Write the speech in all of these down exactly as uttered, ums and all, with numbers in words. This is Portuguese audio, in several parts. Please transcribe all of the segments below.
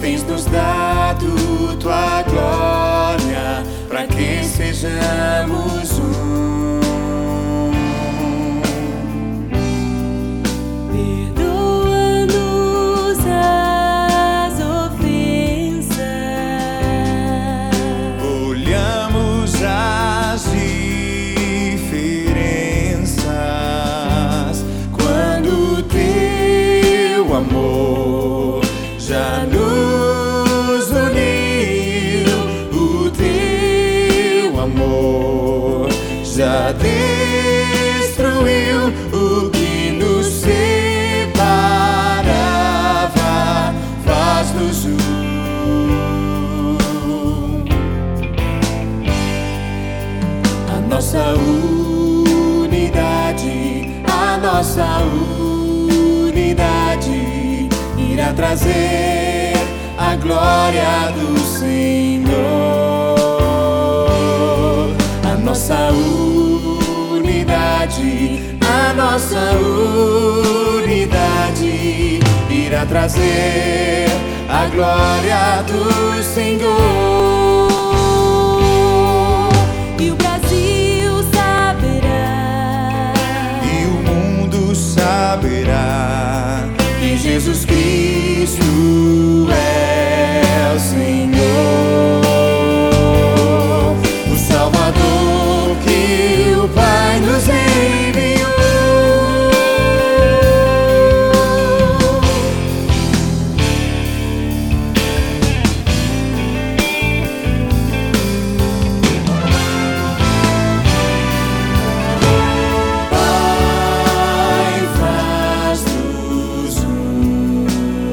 tens nos dado tua glória, para que sejamos um. Perdoa-nos as ofensas, olhamos as diferenças, quando teu amor já nos uniu, o teu amor já destruiu o que nos separava, faz-nos um. A nossa unidade, a nossa unidade irá trazer a glória do Senhor. A nossa unidade, a nossa unidade irá trazer a glória do Senhor. e o Brasil saberá, E o mundo saberá que Jesus Cristo é o Senhor, o Salvador que o Pai nos enviou. Pai, faz-nos um,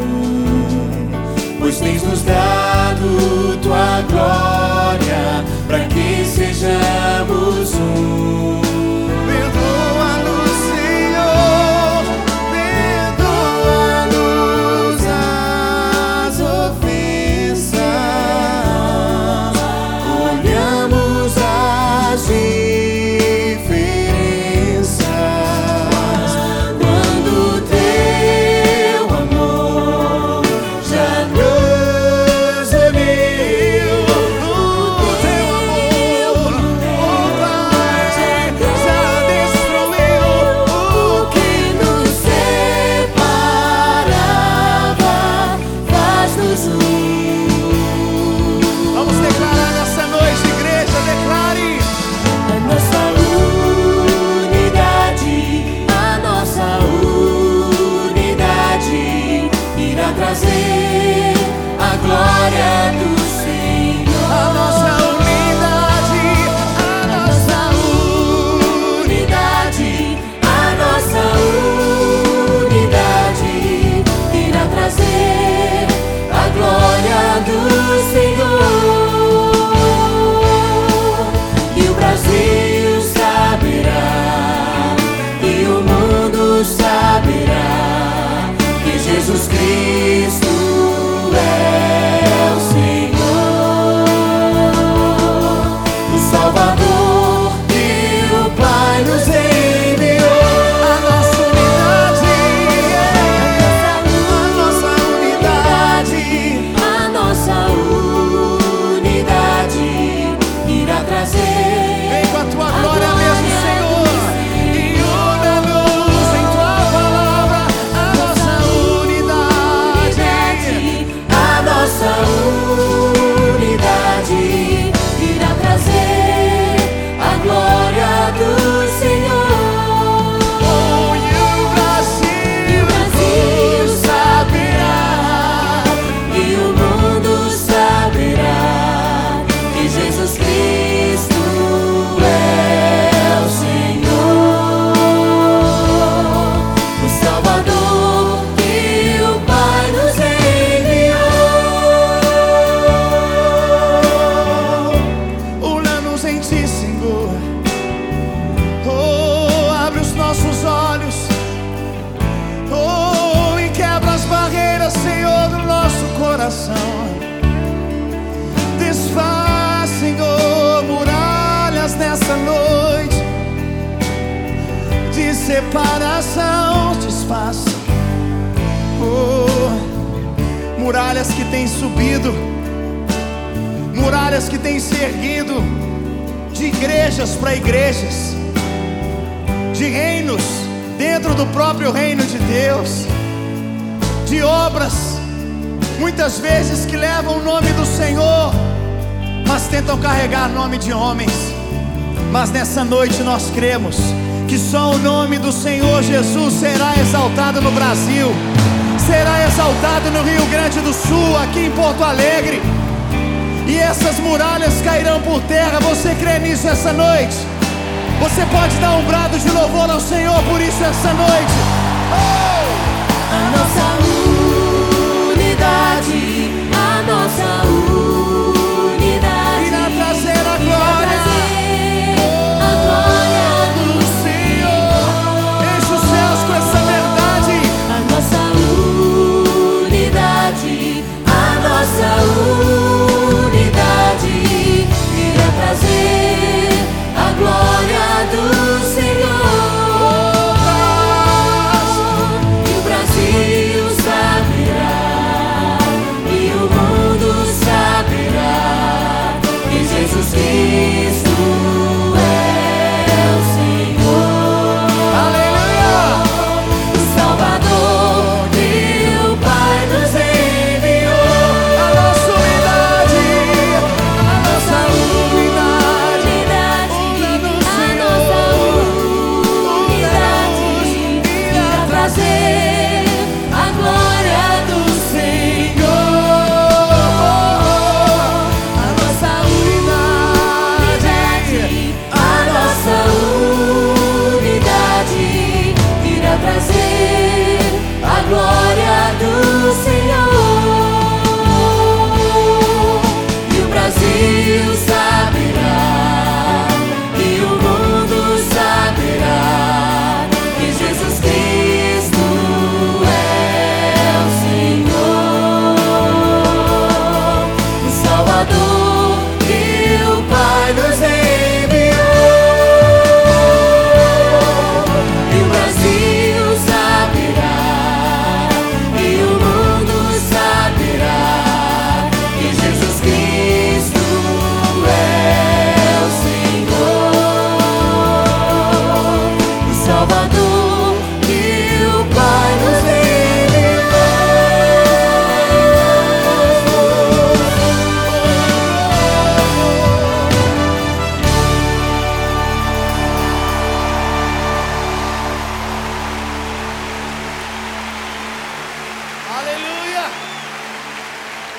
pois tens nos dado tua glória, para que sejamos um. Perdoa-nos, Senhor, perdoa-nos as ofensas, olhamos as diferenças, quando teu amor já nos uniu, o teu amor, oh Pai, já destruiu o que nos separava, faz-nos um. Vamos declarar nessa noite, igreja, declare. A nossa unidade, a nossa unidade irá trazer a glória do Senhor. A nossa unidade, a nossa unidade, a nossa unidade irá trazer a glória do Senhor. E o Brasil saberá, e o mundo saberá que Jesus Cristo é o Senhor, o Salvador que o Pai nos enviou. A nossa unidade, a nossa unidade, a nossa unidade irá trazer. Vem com a tua glória mesmo, Senhor, e una-nos em tua palavra. A nossa unidade, a nossa unidade irá trazer a glória do Senhor. Oh, e o Brasil, Brasil saberá, e o mundo saberá que Jesus Cristo é o Senhor, o Salvador que o Pai nos enviou. Una-nos em ti, Senhor. Oh, abre os nossos olhos. Oh, e quebra as barreiras, Senhor, do nosso coração. Desfaz, Senhor, muralhas nessa noite de separação. Desfaz, oh, muralhas que têm subido, muralhas que têm se erguido, de igrejas para igrejas, de reinos dentro do próprio reino de Deus, de obras, muitas vezes que levam o nome do Senhor, mas tentam carregar o nome de homens. Mas nessa noite nós cremos que só o nome do Senhor Jesus será exaltado no Brasil, será exaltado no Rio Grande do Sul, aqui em Porto Alegre, e essas muralhas cairão por terra. Você crê nisso essa noite? Você pode dar um brado de louvor ao Senhor por isso essa noite? Oh!